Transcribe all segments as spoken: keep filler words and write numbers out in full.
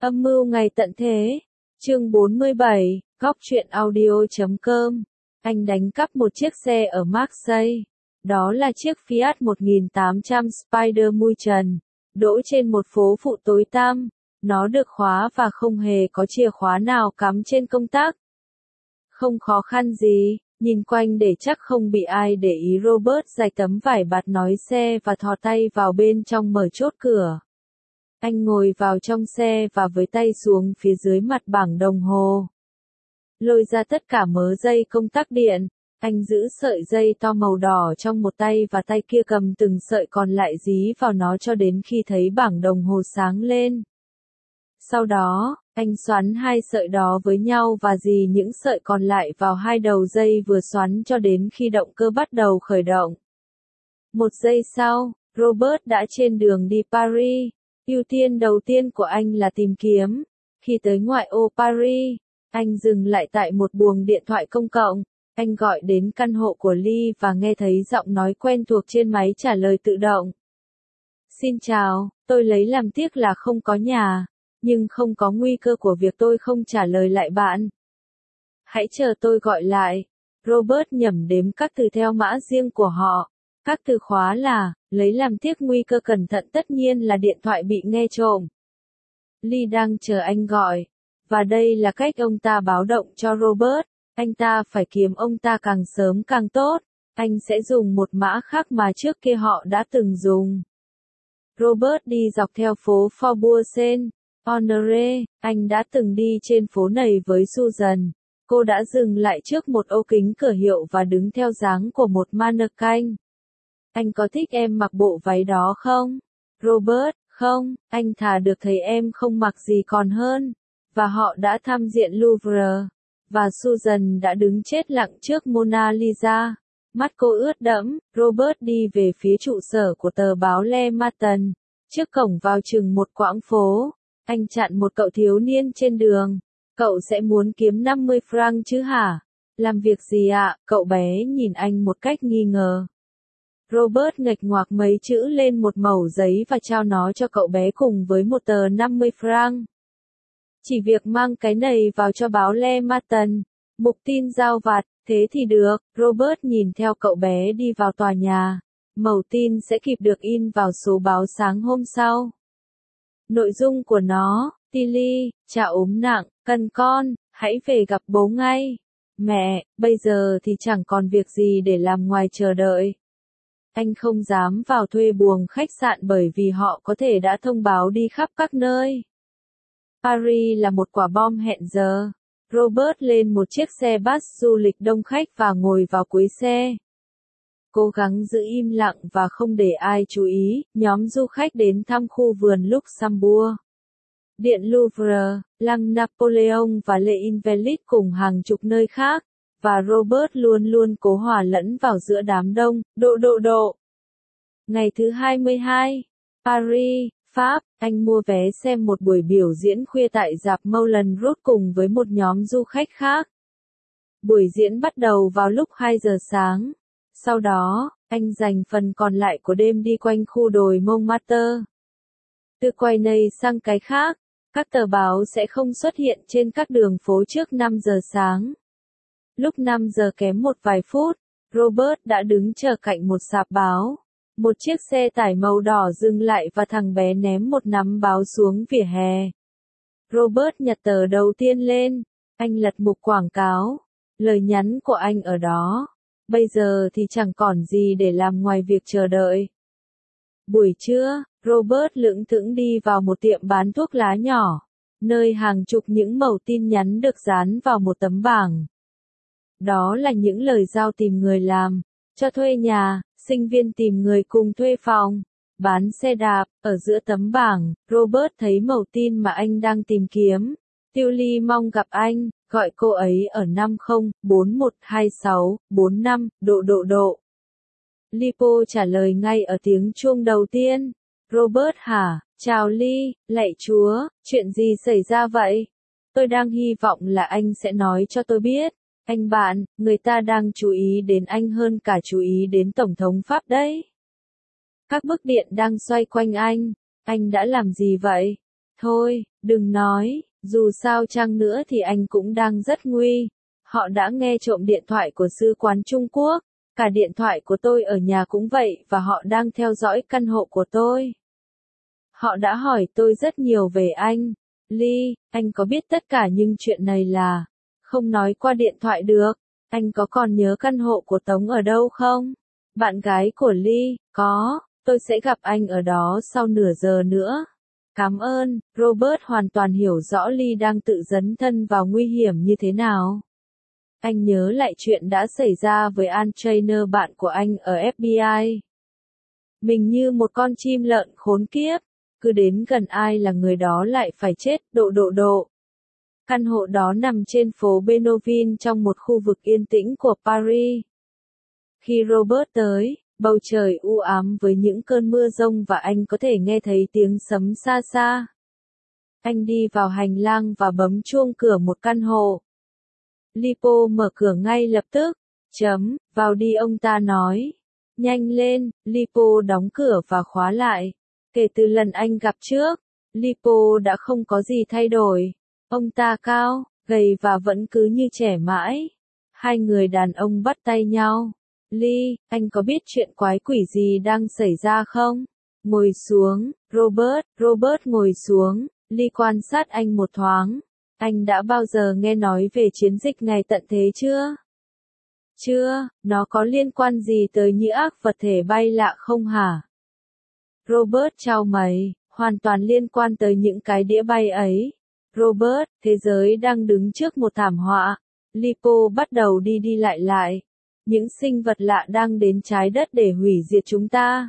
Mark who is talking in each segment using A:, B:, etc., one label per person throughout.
A: Âm mưu ngày tận thế. Chương bốn mươi bảy, góc truyện audio chấm com. Anh đánh cắp một chiếc xe ở Marseille. Đó là chiếc Fiat một nghìn tám trăm Spider mui trần, đỗ trên một phố phụ tối tăm. Nó được khóa và không hề có chìa khóa nào cắm trên công tắc. Không khó khăn gì, nhìn quanh để chắc không bị ai để ý, Robert rải tấm vải bạt nói xe và thò tay vào bên trong mở chốt cửa. Anh ngồi vào trong xe và với tay xuống phía dưới mặt bảng đồng hồ. Lôi ra tất cả mớ dây công tắc điện, anh giữ sợi dây to màu đỏ trong một tay và tay kia cầm từng sợi còn lại dí vào nó cho đến khi thấy bảng đồng hồ sáng lên. Sau đó, anh xoắn hai sợi đó với nhau và dì những sợi còn lại vào hai đầu dây vừa xoắn cho đến khi động cơ bắt đầu khởi động. Một giây sau, Robert đã trên đường đi Paris. Ưu tiên đầu tiên của anh là tìm kiếm. Khi tới ngoại ô Paris, anh dừng lại tại một buồng điện thoại công cộng. Anh gọi đến căn hộ của Lee và nghe thấy giọng nói quen thuộc trên máy trả lời tự động. Xin chào, tôi lấy làm tiếc là không có nhà, nhưng không có nguy cơ của việc tôi không trả lời lại bạn. Hãy chờ tôi gọi lại. Robert nhẩm đếm các từ theo mã riêng của họ. Các từ khóa là, lấy làm tiếc, nguy cơ, cẩn thận, tất nhiên là điện thoại bị nghe trộm. Lee đang chờ anh gọi. Và đây là cách ông ta báo động cho Robert. Anh ta phải kiếm ông ta càng sớm càng tốt. Anh sẽ dùng một mã khác mà trước kia họ đã từng dùng. Robert đi dọc theo phố Faubourg Saint-Honoré. Anh đã từng đi trên phố này với Susan. Cô đã dừng lại trước một ô kính cửa hiệu và đứng theo dáng của một mannequin. Anh có thích em mặc bộ váy đó không? Robert, không, anh thà được thấy em không mặc gì còn hơn. Và họ đã thăm diện Louvre. Và Susan đã đứng chết lặng trước Mona Lisa. Mắt cô ướt đẫm, Robert đi về phía trụ sở của tờ báo Le Matin. Trước cổng vào chừng một quãng phố, anh chặn một cậu thiếu niên trên đường. Cậu sẽ muốn kiếm năm mươi franc chứ hả? Làm việc gì ạ? Cậu bé nhìn anh một cách nghi ngờ. Robert nghịch ngoạc mấy chữ lên một mẩu giấy và trao nó cho cậu bé cùng với một tờ năm mươi franc. Chỉ việc mang cái này vào cho báo Le Matin. Mục tin giao vặt, thế thì được. Robert nhìn theo cậu bé đi vào tòa nhà. Mẩu tin sẽ kịp được in vào số báo sáng hôm sau. Nội dung của nó, Tilly, cha ốm nặng, cần con, hãy về gặp bố ngay. Mẹ, bây giờ thì chẳng còn việc gì để làm ngoài chờ đợi. Anh không dám vào thuê buồng khách sạn bởi vì họ có thể đã thông báo đi khắp các nơi. Paris là một quả bom hẹn giờ. Robert lên một chiếc xe bus du lịch đông khách và ngồi vào cuối xe. Cố gắng giữ im lặng và không để ai chú ý, nhóm du khách đến thăm khu vườn Luxembourg, Điện Louvre, Lăng Napoleon và Les Invalides cùng hàng chục nơi khác. Và Robert luôn luôn cố hòa lẫn vào giữa đám đông, độ độ độ. Ngày thứ hai mươi hai, Paris, Pháp, anh mua vé xem một buổi biểu diễn khuya tại rạp Moulin Rouge cùng với một nhóm du khách khác. Buổi diễn bắt đầu vào lúc hai giờ sáng. Sau đó, anh dành phần còn lại của đêm đi quanh khu đồi Montmartre. Từ quay này sang cái khác, các tờ báo sẽ không xuất hiện trên các đường phố trước năm giờ sáng. Lúc năm giờ kém một vài phút, Robert đã đứng chờ cạnh một sạp báo. Một chiếc xe tải màu đỏ dừng lại và thằng bé ném một nắm báo xuống vỉa hè. Robert nhặt tờ đầu tiên lên. Anh lật mục quảng cáo. Lời nhắn của anh ở đó. Bây giờ thì chẳng còn gì để làm ngoài việc chờ đợi. Buổi trưa, Robert lững thững đi vào một tiệm bán thuốc lá nhỏ, nơi hàng chục những mẩu tin nhắn được dán vào một tấm bảng. Đó là những lời giao tìm người làm, cho thuê nhà, sinh viên tìm người cùng thuê phòng, bán xe đạp. Ở giữa tấm bảng, Robert thấy mẩu tin mà anh đang tìm kiếm. Tilly mong gặp anh, gọi cô ấy ở năm không bốn một hai sáu bốn năm, độ độ độ. Lipo trả lời ngay ở tiếng chuông đầu tiên. Robert hả? Chào Lee, lạy Chúa, chuyện gì xảy ra vậy? Tôi đang hy vọng là anh sẽ nói cho tôi biết. Anh bạn, người ta đang chú ý đến anh hơn cả chú ý đến Tổng thống Pháp đấy. Các bức điện đang xoay quanh anh. Anh đã làm gì vậy? Thôi, Đừng nói, dù sao chăng nữa thì anh cũng đang rất nguy. Họ đã nghe trộm điện thoại của sứ quán Trung Quốc, cả điện thoại của tôi ở nhà cũng vậy và họ đang theo dõi căn hộ của tôi. Họ đã hỏi tôi rất nhiều về anh. Lee, anh có biết tất cả nhưng chuyện này là không nói qua điện thoại được. Anh có còn nhớ căn hộ của Tống ở đâu không? Bạn gái của Lee, có, tôi sẽ gặp anh ở đó sau nửa giờ nữa. Cảm ơn, Robert hoàn toàn hiểu rõ Lee đang tự dấn thân vào nguy hiểm như thế nào. Anh nhớ lại chuyện đã xảy ra với Al Trainer bạn của anh ở ép bê i. Mình như một con chim lợn khốn kiếp, cứ đến gần ai là người đó lại phải chết, độ độ độ. Căn hộ đó nằm trên phố Benoville trong một khu vực yên tĩnh của Paris. Khi Robert tới, bầu trời u ám với những cơn mưa rông và anh có thể nghe thấy tiếng sấm xa xa. Anh đi vào hành lang và bấm chuông cửa một căn hộ. Lipo mở cửa ngay lập tức. Chấm, vào đi ông ta nói. Nhanh lên, Lipo đóng cửa và khóa lại. Kể từ lần anh gặp trước, Lipo đã không có gì thay đổi. Ông ta cao, gầy và vẫn cứ như trẻ mãi. Hai người đàn ông bắt tay nhau. Lee, anh có biết chuyện quái quỷ gì đang xảy ra không? Ngồi xuống, Robert, Robert ngồi xuống, Lee quan sát anh một thoáng. Anh đã bao giờ nghe nói về chiến dịch ngày tận thế chưa? Chưa, nó có liên quan gì tới những ác vật thể bay lạ không hả? Robert chau mày, hoàn toàn liên quan tới những cái đĩa bay ấy. Robert, thế giới đang đứng trước một thảm họa. Lipo bắt đầu đi đi lại lại. Những sinh vật lạ đang đến trái đất để hủy diệt chúng ta.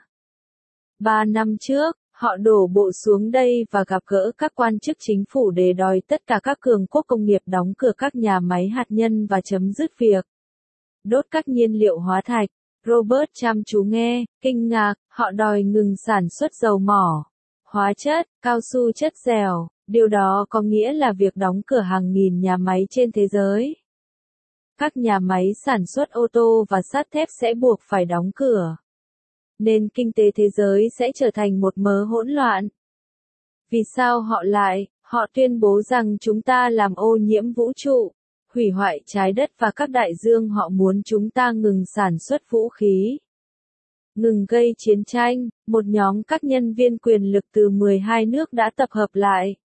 A: Ba năm trước, họ đổ bộ xuống đây và gặp gỡ các quan chức chính phủ để đòi tất cả các cường quốc công nghiệp đóng cửa các nhà máy hạt nhân và chấm dứt việc đốt các nhiên liệu hóa thạch. Robert chăm chú nghe, kinh ngạc, họ đòi ngừng sản xuất dầu mỏ, hóa chất, cao su chất dẻo. Điều đó có nghĩa là việc đóng cửa hàng nghìn nhà máy trên thế giới. Các nhà máy sản xuất ô tô và sắt thép sẽ buộc phải đóng cửa. Nên kinh tế thế giới sẽ trở thành một mớ hỗn loạn. Vì sao họ lại? Họ tuyên bố rằng chúng ta làm ô nhiễm vũ trụ, hủy hoại trái đất và các đại dương. Họ muốn chúng ta ngừng sản xuất vũ khí, ngừng gây chiến tranh. Một nhóm các nhân viên quyền lực từ mười hai nước đã tập hợp lại.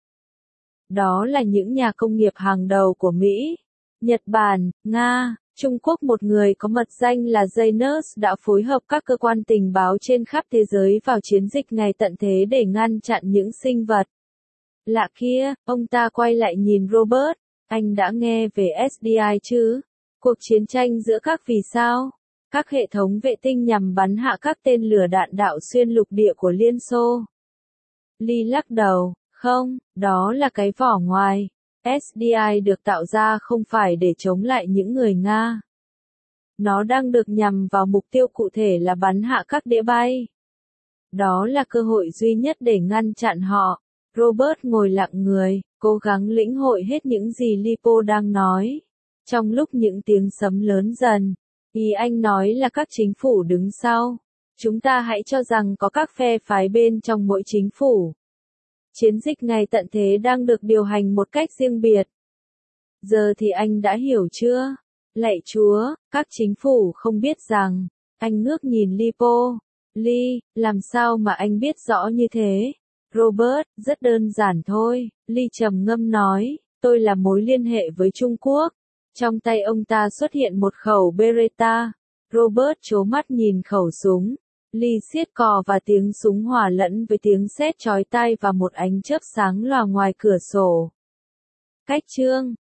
A: Đó là những nhà công nghiệp hàng đầu của Mỹ, Nhật Bản, Nga, Trung Quốc. Một người có mật danh là Janus đã phối hợp các cơ quan tình báo trên khắp thế giới vào chiến dịch ngày tận thế để ngăn chặn những sinh vật lạ kia. Ông ta quay lại nhìn Robert. Anh đã nghe về ét đê i chứ? Cuộc chiến tranh giữa các vì sao? Các hệ thống vệ tinh nhằm bắn hạ các tên lửa đạn đạo xuyên lục địa của Liên Xô. Lee lắc đầu. Không, đó là cái vỏ ngoài. ét đê i được tạo ra không phải để chống lại những người Nga. Nó đang được nhằm vào mục tiêu cụ thể là bắn hạ các đĩa bay. Đó là cơ hội duy nhất để ngăn chặn họ. Robert ngồi lặng người, cố gắng lĩnh hội hết những gì Lipo đang nói. Trong lúc những tiếng sấm lớn dần, ý anh nói là các chính phủ đứng sau. Chúng ta hãy cho rằng có các phe phái bên trong mỗi chính phủ. Chiến dịch ngày tận thế đang được điều hành một cách riêng biệt. Giờ thì anh đã hiểu chưa? Lạy Chúa, các chính phủ không biết rằng. Anh ngước nhìn Lipo. Lee, làm sao mà anh biết rõ như thế? Robert, rất đơn giản thôi. Lee trầm ngâm nói, tôi là mối liên hệ với Trung Quốc. Trong tay ông ta xuất hiện một khẩu Beretta. Robert trố mắt nhìn khẩu súng. Lee siết cò và tiếng súng hòa lẫn với tiếng sét chói tai và một ánh chớp sáng lòa ngoài cửa sổ. Cách chương